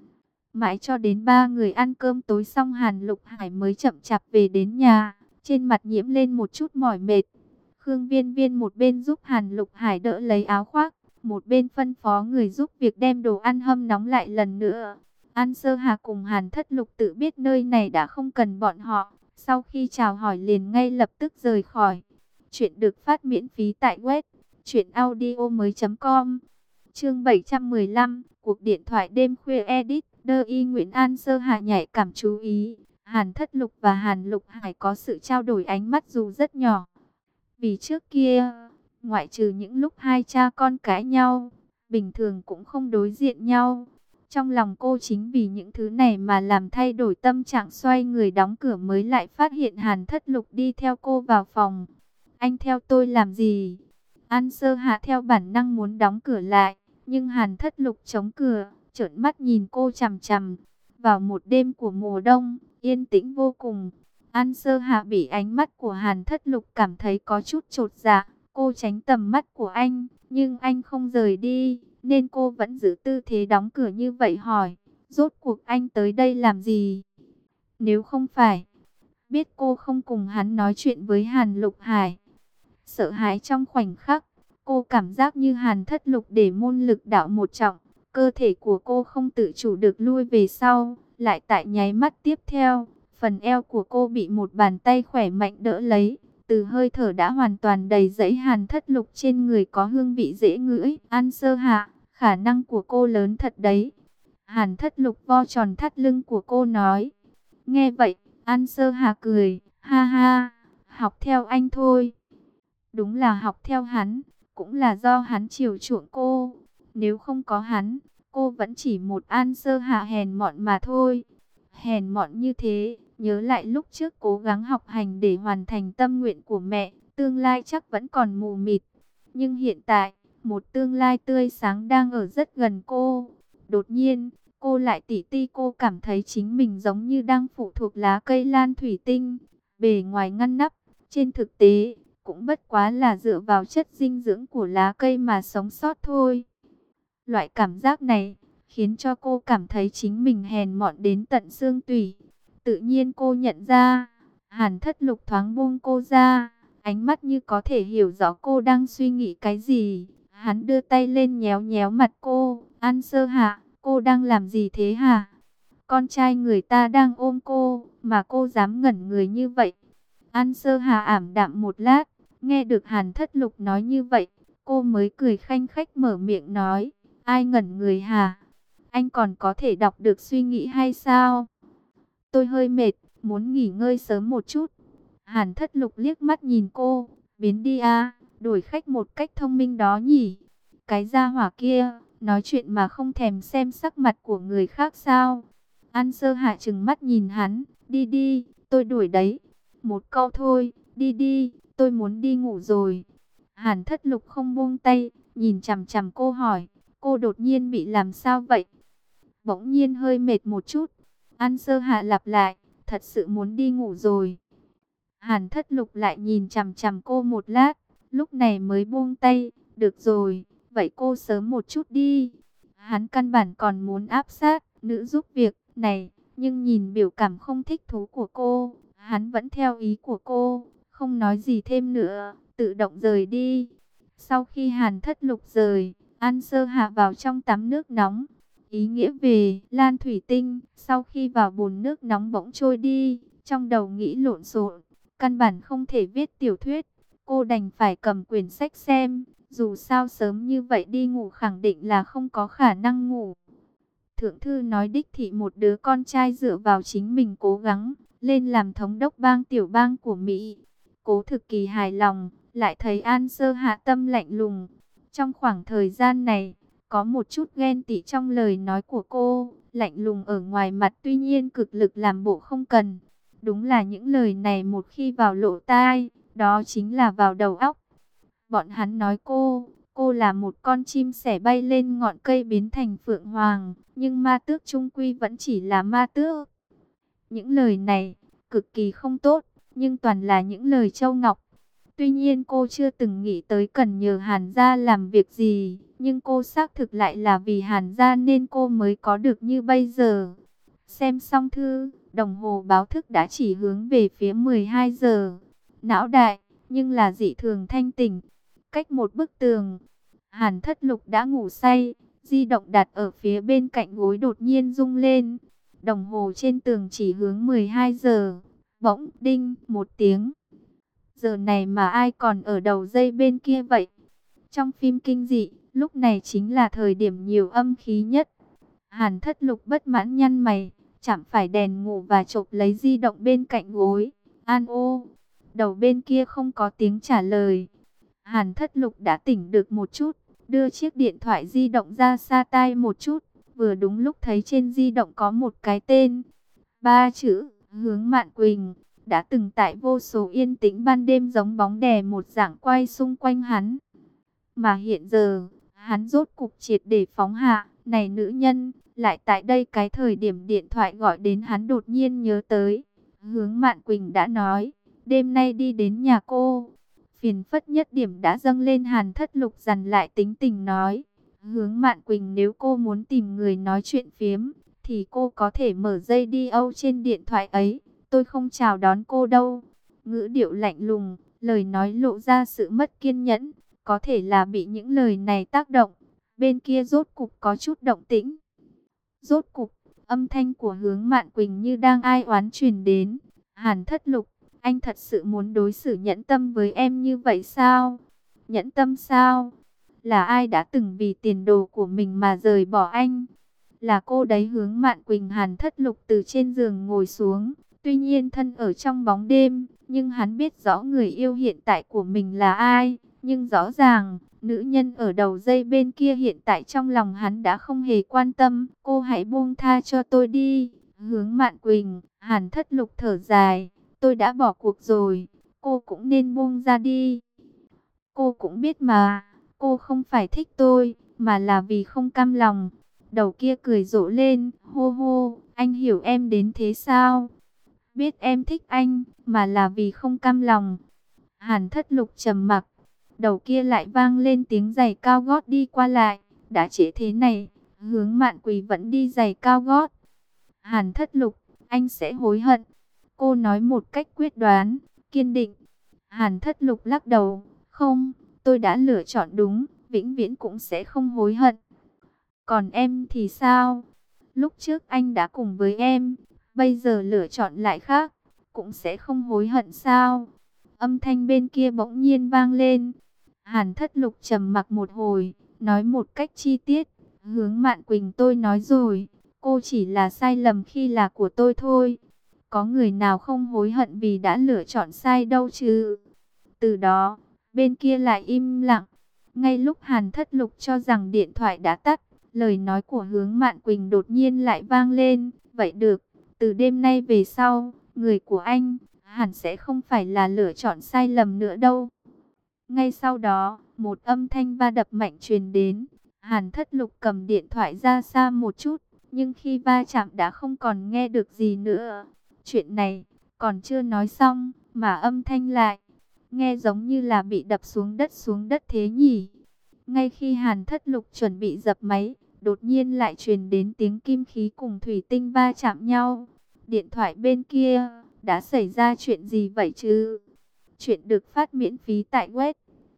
Mãi cho đến ba người ăn cơm tối xong, Hàn Lục Hải mới chậm chạp về đến nhà, trên mặt nhiễm lên một chút mỏi mệt. Khương Viên Viên một bên giúp Hàn Lục Hải đỡ lấy áo khoác, một bên phân phó người giúp việc đem đồ ăn hâm nóng lại lần nữa. An Sơ Hà cùng Hàn Thất Lục tự biết nơi này đã không cần bọn họ, sau khi chào hỏi liền ngay lập tức rời khỏi. Chuyện được phát miễn phí tại web truyệnaudiomoi.com. Chương 715, cuộc điện thoại đêm khuya edit. Đơ y Nguyễn. An Sơ Hà nhạy cảm chú ý, Hàn Thất Lục và Hàn Lục Hải có sự trao đổi ánh mắt dù rất nhỏ. Vì trước kia, ngoại trừ những lúc hai cha con cãi nhau, bình thường cũng không đối diện nhau. Trong lòng cô chính vì những thứ này mà làm thay đổi tâm trạng, xoay người đóng cửa mới lại phát hiện Hàn Thất Lục đi theo cô vào phòng. Anh theo tôi làm gì? An Sơ Hạ theo bản năng muốn đóng cửa lại, nhưng Hàn Thất Lục chống cửa, trợn mắt nhìn cô chằm chằm. Vào một đêm của mùa đông, yên tĩnh vô cùng, An Sơ Hạ bị ánh mắt của Hàn Thất Lục cảm thấy có chút chột dạ. Cô tránh tầm mắt của anh, nhưng anh không rời đi, nên cô vẫn giữ tư thế đóng cửa như vậy, hỏi, rốt cuộc anh tới đây làm gì? Nếu không phải biết cô không cùng hắn nói chuyện với Hàn Lục Hải. Sợ hãi trong khoảnh khắc, cô cảm giác như Hàn Thất Lục để môn lực đạo một trọng, cơ thể của cô không tự chủ được lui về sau, lại tại nháy mắt tiếp theo, phần eo của cô bị một bàn tay khỏe mạnh đỡ lấy. Từ hơi thở đã hoàn toàn đầy dẫy Hàn Thất Lục trên người có hương vị dễ ngửi. An Sơ Hạ, khả năng của cô lớn thật đấy. Hàn Thất Lục vo tròn thắt lưng của cô nói. Nghe vậy, An Sơ Hạ cười, ha ha, học theo anh thôi. Đúng là học theo hắn, cũng là do hắn chiều chuộng cô. Nếu không có hắn, cô vẫn chỉ một An Sơ Hạ hèn mọn mà thôi. Hèn mọn như thế, nhớ lại lúc trước cố gắng học hành để hoàn thành tâm nguyện của mẹ, tương lai chắc vẫn còn mù mịt. Nhưng hiện tại, một tương lai tươi sáng đang ở rất gần cô. Đột nhiên, cô lại tỉ ti, cô cảm thấy chính mình giống như đang phụ thuộc lá cây lan thủy tinh, bề ngoài ngăn nắp, trên thực tế cũng bất quá là dựa vào chất dinh dưỡng của lá cây mà sống sót thôi. Loại cảm giác này khiến cho cô cảm thấy chính mình hèn mọn đến tận xương tủy. Tự nhiên cô nhận ra, Hàn Thất Lục thoáng buông cô ra, ánh mắt như có thể hiểu rõ cô đang suy nghĩ cái gì. Hắn đưa tay lên nhéo nhéo mặt cô, An Sơ Hạ, cô đang làm gì thế hả? Con trai người ta đang ôm cô, mà cô dám ngẩn người như vậy. An Sơ Hạ ảm đạm một lát, nghe được Hàn Thất Lục nói như vậy, cô mới cười khanh khách mở miệng nói, ai ngẩn người hả? Anh còn có thể đọc được suy nghĩ hay sao? Tôi hơi mệt, muốn nghỉ ngơi sớm một chút. Hàn Thất Lục liếc mắt nhìn cô, biến đi à, đổi khách một cách thông minh đó nhỉ? Cái gia hỏa kia, nói chuyện mà không thèm xem sắc mặt của người khác sao? An Sơ Hạ trừng mắt nhìn hắn, đi đi, tôi đuổi đấy. Một câu thôi, đi đi, tôi muốn đi ngủ rồi. Hàn Thất Lục không buông tay, nhìn chằm chằm cô hỏi, cô đột nhiên bị làm sao vậy? Bỗng nhiên hơi mệt một chút. An Sơ Hạ lặp lại, thật sự muốn đi ngủ rồi. Hàn Thất Lục lại nhìn chằm chằm cô một lát, lúc này mới buông tay, được rồi, vậy cô sớm một chút đi. Hắn căn bản còn muốn áp sát nữ giúp việc này, nhưng nhìn biểu cảm không thích thú của cô, hắn vẫn theo ý của cô, không nói gì thêm nữa, tự động rời đi. Sau khi Hàn Thất Lục rời, An Sơ Hạ vào trong tắm nước nóng. Ý nghĩa về lan thủy tinh, sau khi vào bồn nước nóng bỗng trôi đi, trong đầu nghĩ lộn xộn, căn bản không thể viết tiểu thuyết. Cô đành phải cầm quyển sách xem, dù sao sớm như vậy đi ngủ khẳng định là không có khả năng ngủ. Thượng thư nói đích thị một đứa con trai dựa vào chính mình cố gắng, lên làm thống đốc bang tiểu bang của Mỹ. Cố Thực Kỳ hài lòng, lại thấy An Sơ Hạ tâm lạnh lùng. Trong khoảng thời gian này, có một chút ghen tị trong lời nói của cô, lạnh lùng ở ngoài mặt tuy nhiên cực lực làm bộ không cần. Đúng là những lời này một khi vào lỗ tai, đó chính là vào đầu óc. Bọn hắn nói cô là một con chim sẻ bay lên ngọn cây biến thành phượng hoàng, nhưng ma tước chung quy vẫn chỉ là ma tước. Những lời này cực kỳ không tốt, nhưng toàn là những lời châu ngọc. Tuy nhiên cô chưa từng nghĩ tới cần nhờ Hàn gia làm việc gì, nhưng cô xác thực lại là vì Hàn gia nên cô mới có được như bây giờ. Xem xong thư, đồng hồ báo thức đã chỉ hướng về phía 12 giờ. Não đại, nhưng là dị thường thanh tỉnh. Cách một bức tường, Hàn Thất Lục đã ngủ say, di động đặt ở phía bên cạnh gối đột nhiên rung lên. Đồng hồ trên tường chỉ hướng 12 giờ, bỗng đinh một tiếng. Giờ này mà ai còn ở đầu dây bên kia vậy? Trong phim kinh dị, lúc này chính là thời điểm nhiều âm khí nhất. Hàn Thất Lục bất mãn nhăn mày, chạm phải đèn ngủ và chộp lấy di động bên cạnh gối. An ô, đầu bên kia không có tiếng trả lời. Hàn Thất Lục đã tỉnh được một chút, đưa chiếc điện thoại di động ra xa tai một chút. Vừa đúng lúc thấy trên di động có một cái tên, 3 chữ, Hướng Mạn Quỳnh. Đã từng tại vô số yên tĩnh ban đêm giống bóng đè một dạng quay xung quanh hắn. Mà hiện giờ, hắn rốt cục triệt để phóng hạ. Này nữ nhân, lại tại đây cái thời điểm điện thoại gọi đến hắn đột nhiên nhớ tới. Hướng Mạn Quỳnh đã nói, đêm nay đi đến nhà cô. Phiền phất nhất điểm đã dâng lên. Hàn Thất Lục dằn lại tính tình nói, Hướng Mạn Quỳnh, nếu cô muốn tìm người nói chuyện phiếm, thì cô có thể mở dây đi Âu trên điện thoại ấy. Tôi không chào đón cô đâu. Ngữ điệu lạnh lùng, lời nói lộ ra sự mất kiên nhẫn. Có thể là bị những lời này tác động. Bên kia rốt cục có chút động tĩnh. Rốt cục, âm thanh của Hướng Mạn Quỳnh như đang ai oán truyền đến. Hàn Thất Lục, anh thật sự muốn đối xử nhẫn tâm với em như vậy sao? Nhẫn tâm sao? Là ai đã từng vì tiền đồ của mình mà rời bỏ anh? Là cô đấy. Hướng Mạn Quỳnh. Hàn Thất Lục từ trên giường ngồi xuống. Tuy nhiên thân ở trong bóng đêm, nhưng hắn biết rõ người yêu hiện tại của mình là ai. Nhưng rõ ràng, nữ nhân ở đầu dây bên kia hiện tại trong lòng hắn đã không hề quan tâm. Cô hãy buông tha cho tôi đi. Hướng Mạn Quỳnh. Hàn Thất Lục thở dài. Tôi đã bỏ cuộc rồi. Cô cũng nên buông ra đi. Cô cũng biết mà. Cô không phải thích tôi, mà là vì không cam lòng. Đầu kia cười rộ lên. Hô hô, anh hiểu em đến thế sao? Biết em thích anh, mà là vì không cam lòng. Hàn Thất Lục trầm mặc. Đầu kia lại vang lên tiếng giày cao gót đi qua lại. Đã trễ thế này, Hướng Mạn Quỳnh vẫn đi giày cao gót. Hàn Thất Lục, anh sẽ hối hận. Cô nói một cách quyết đoán, kiên định. Hàn Thất Lục lắc đầu. Không, tôi đã lựa chọn đúng, vĩnh viễn cũng sẽ không hối hận. Còn em thì sao? Lúc trước anh đã cùng với em, bây giờ lựa chọn lại khác, cũng sẽ không hối hận sao? Âm thanh bên kia bỗng nhiên vang lên. Hàn Thất Lục trầm mặc một hồi, nói một cách chi tiết. Hướng Mạn Quỳnh, tôi nói rồi, cô chỉ là sai lầm khi là của tôi thôi. Có người nào không hối hận vì đã lựa chọn sai đâu chứ? Từ đó, bên kia lại im lặng. Ngay lúc Hàn Thất Lục cho rằng điện thoại đã tắt, lời nói của Hướng Mạn Quỳnh đột nhiên lại vang lên. Vậy được, từ đêm nay về sau, người của anh hẳn sẽ không phải là lựa chọn sai lầm nữa đâu. Ngay sau đó, một âm thanh va đập mạnh truyền đến. Hàn Thất Lục cầm điện thoại ra xa một chút, nhưng khi va chạm đã không còn nghe được gì nữa. Chuyện này còn chưa nói xong, mà âm thanh lại nghe giống như là bị đập xuống đất thế nhỉ. Ngay khi Hàn Thất Lục chuẩn bị dập máy, đột nhiên lại truyền đến tiếng kim khí cùng thủy tinh va chạm nhau. Điện thoại bên kia, đã xảy ra chuyện gì vậy chứ? Chuyện được phát miễn phí tại web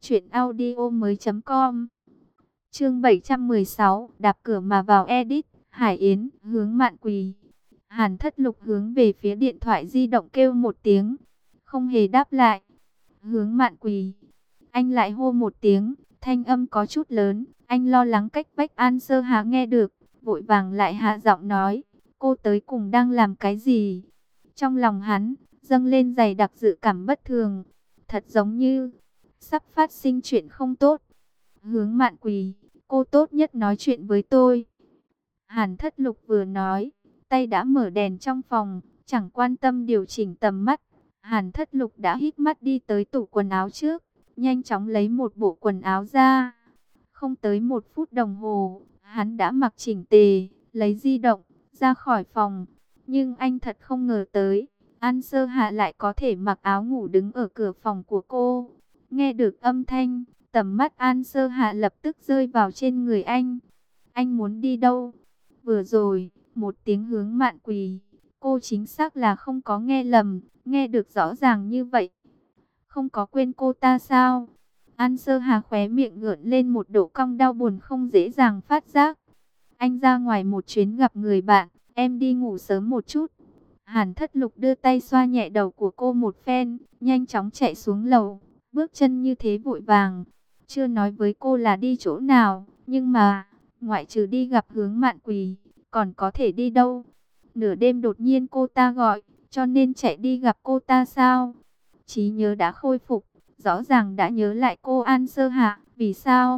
truyệnaudiomoi.com. Chương 716, đạp cửa mà vào edit. Hải Yến, Hướng Mạn Quỳ. Hàn Thất Lục hướng về phía điện thoại di động kêu một tiếng, không hề đáp lại. Hướng Mạn Quỳ. Anh lại hô một tiếng, thanh âm có chút lớn. Anh lo lắng cách vách An Sơ Hà nghe được, vội vàng lại hạ giọng nói, cô tới cùng đang làm cái gì? Trong lòng hắn dâng lên dày đặc dự cảm bất thường, thật giống như sắp phát sinh chuyện không tốt. Hướng Mạn Quỳ, cô tốt nhất nói chuyện với tôi. Hàn Thất Lục vừa nói, tay đã mở đèn trong phòng, chẳng quan tâm điều chỉnh tầm mắt. Hàn Thất Lục đã hít mắt đi tới tủ quần áo trước, nhanh chóng lấy một bộ quần áo ra. Không tới 1 phút đồng hồ, hắn đã mặc chỉnh tề, lấy di động ra khỏi phòng. Nhưng anh thật không ngờ tới, An Sơ Hạ lại có thể mặc áo ngủ đứng ở cửa phòng của cô. Nghe được âm thanh, tầm mắt An Sơ Hạ lập tức rơi vào trên người anh. Anh muốn đi đâu? Vừa rồi, một tiếng Hướng Mạn Quỳ, cô chính xác là không có nghe lầm, nghe được rõ ràng như vậy. không có quên cô ta sao? An Sơ Hà khóe miệng gợn lên một độ cong đau buồn không dễ dàng phát giác. Anh ra ngoài một chuyến gặp người bạn, em đi ngủ sớm một chút. Hàn Thất Lục đưa tay xoa nhẹ đầu của cô một phen, nhanh chóng chạy xuống lầu, bước chân như thế vội vàng. Chưa nói với cô là đi chỗ nào, nhưng mà, ngoại trừ đi gặp Hướng Mạn Quỳ, còn có thể đi đâu? Nửa đêm đột nhiên cô ta gọi, cho nên chạy đi gặp cô ta sao? Trí nhớ đã khôi phục, rõ ràng đã nhớ lại cô An Sơ Hạ, vì sao?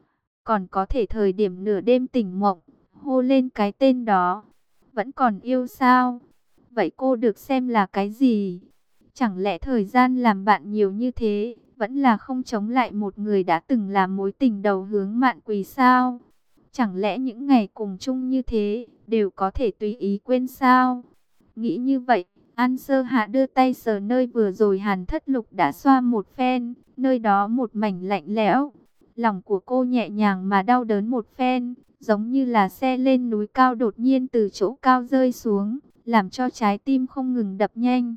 Còn có thể thời điểm nửa đêm tỉnh mộng, hô lên cái tên đó, vẫn còn yêu sao? Vậy cô được xem là cái gì? Chẳng lẽ thời gian làm bạn nhiều như thế, vẫn là không chống lại một người đã từng là mối tình đầu Hướng Mạn Quỳ sao? Chẳng lẽ những ngày cùng chung như thế, đều có thể tùy ý quên sao? Nghĩ như vậy, An Sơ Hạ đưa tay sờ nơi vừa rồi Hàn Thất Lục đã xoa một phen, nơi đó một mảnh lạnh lẽo. Lòng của cô nhẹ nhàng mà đau đớn một phen, giống như là xe lên núi cao đột nhiên từ chỗ cao rơi xuống, làm cho trái tim không ngừng đập nhanh.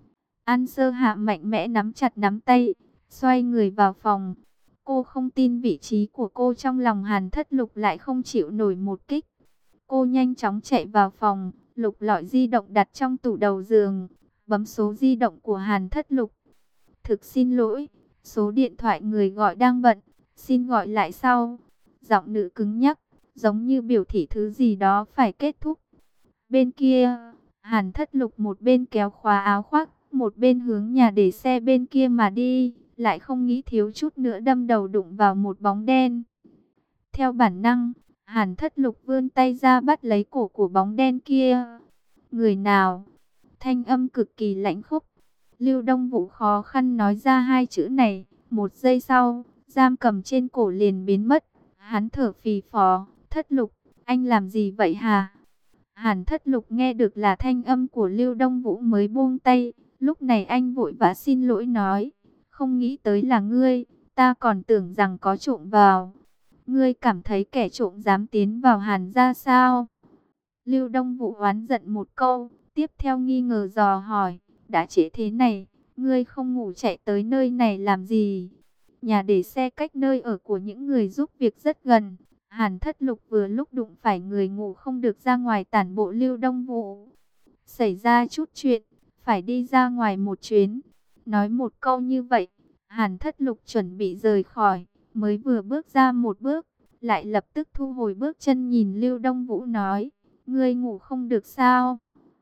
An Sơ Hạ mạnh mẽ nắm chặt nắm tay, xoay người vào phòng. Cô không tin vị trí của cô trong lòng Hàn Thất Lục lại không chịu nổi một kích. Cô nhanh chóng chạy vào phòng, lục lọi di động đặt trong tủ đầu giường, bấm số di động của Hàn Thất Lục. Thực xin lỗi, số điện thoại người gọi đang bận, xin gọi lại sau. Giọng nữ cứng nhắc, giống như biểu thị thứ gì đó phải kết thúc. Bên kia, Hàn Thất Lục một bên kéo khóa áo khoác, một bên hướng nhà để xe bên kia mà đi, lại không nghĩ thiếu chút nữa đâm đầu đụng vào một bóng đen. Theo bản năng, Hàn Thất Lục vươn tay ra bắt lấy cổ của bóng đen kia. Người nào? Thanh âm cực kỳ lãnh khốc. Lưu Đông Vũ khó khăn nói ra hai chữ này, một giây sau, giam cầm trên cổ liền biến mất. Hắn thở phì phò, Thất Lục, anh làm gì vậy hả? Hàn Thất Lục nghe được là thanh âm của Lưu Đông Vũ mới buông tay, lúc này anh vội vã xin lỗi nói, không nghĩ tới là ngươi, ta còn tưởng rằng có trộm vào. Ngươi cảm thấy kẻ trộm dám tiến vào Hàn gia sao? Lưu Đông Vũ oán giận một câu, tiếp theo nghi ngờ dò hỏi, đã trễ thế này, ngươi không ngủ chạy tới nơi này làm gì? Nhà để xe cách nơi ở của những người giúp việc rất gần. Hàn Thất Lục vừa lúc đụng phải người ngủ không được ra ngoài tản bộ Lưu Đông Vũ. Xảy ra chút chuyện, phải đi ra ngoài một chuyến. Nói một câu như vậy, Hàn Thất Lục chuẩn bị rời khỏi, mới vừa bước ra một bước, lại lập tức thu hồi bước chân nhìn Lưu Đông Vũ nói, ngươi ngủ không được sao?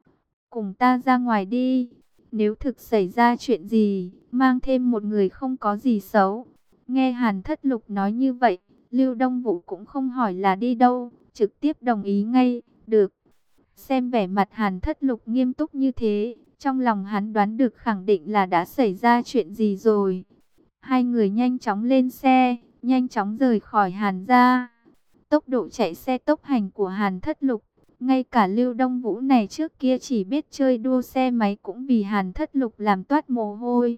Cùng ta ra ngoài đi, nếu thực xảy ra chuyện gì, mang thêm một người không có gì xấu. Nghe Hàn Thất Lục nói như vậy, Lưu Đông Vũ cũng không hỏi là đi đâu, trực tiếp đồng ý ngay, được. Xem vẻ mặt Hàn Thất Lục nghiêm túc như thế, trong lòng hắn đoán được khẳng định là đã xảy ra chuyện gì rồi. Hai người nhanh chóng lên xe, nhanh chóng rời khỏi Hàn gia. Tốc độ chạy xe tốc hành của Hàn Thất Lục, ngay cả Lưu Đông Vũ này trước kia chỉ biết chơi đua xe máy cũng vì Hàn Thất Lục làm toát mồ hôi.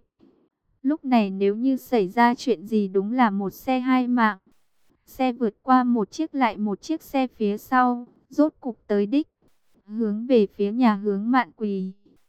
Lúc này nếu như xảy ra chuyện gì đúng là một xe hai mạng. Xe vượt qua một chiếc lại một chiếc xe phía sau, rốt cục tới đích, hướng về phía nhà Hướng Mạn Quỳ.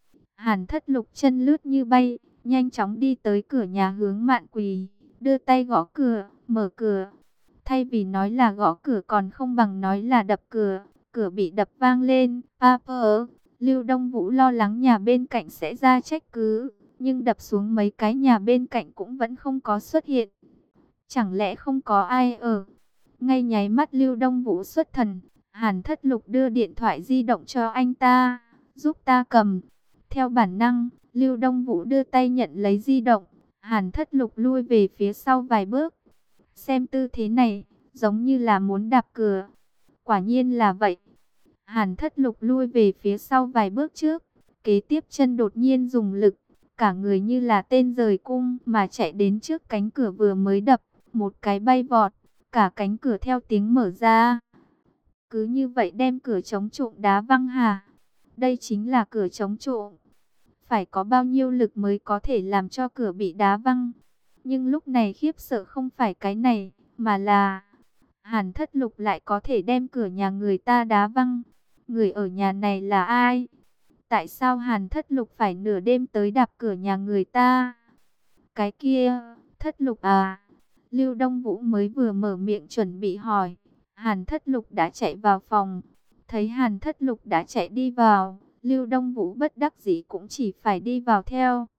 Hàn Thất Lục chân lướt như bay, nhanh chóng đi tới cửa nhà Hướng Mạn Quỳ, đưa tay gõ cửa, mở cửa. Thay vì nói là gõ cửa còn không bằng nói là đập cửa, cửa bị đập vang lên, Papa. Lưu Đông Vũ lo lắng nhà bên cạnh sẽ ra trách cứ, nhưng đập xuống mấy cái nhà bên cạnh cũng vẫn không có xuất hiện. Chẳng lẽ không có ai ở? Ngay nháy mắt Lưu Đông Vũ xuất thần, Hàn Thất Lục đưa điện thoại di động cho anh ta, giúp ta cầm. Theo bản năng, Lưu Đông Vũ đưa tay nhận lấy di động, Hàn Thất Lục lui về phía sau vài bước. Xem tư thế này, giống như là muốn đạp cửa. Quả nhiên là vậy. Hàn Thất Lục lui về phía sau vài bước trước, kế tiếp chân đột nhiên dùng lực, cả người như là tên rời cung mà chạy đến trước cánh cửa vừa mới đập, một cái bay vọt, cả cánh cửa theo tiếng mở ra. Cứ như vậy đem cửa chống trộm đá văng hả? Đây chính là cửa chống trộm. Phải có bao nhiêu lực mới có thể làm cho cửa bị đá văng? Nhưng lúc này khiếp sợ không phải cái này, mà là Hàn Thất Lục lại có thể đem cửa nhà người ta đá văng. Người ở nhà này là ai? Tại sao Hàn Thất Lục phải nửa đêm tới đạp cửa nhà người ta? Cái kia, Thất Lục à? Lưu Đông Vũ mới vừa mở miệng chuẩn bị hỏi. Hàn Thất Lục đã chạy vào phòng. Thấy Hàn Thất Lục đã chạy đi vào, Lưu Đông Vũ bất đắc dĩ cũng chỉ phải đi vào theo.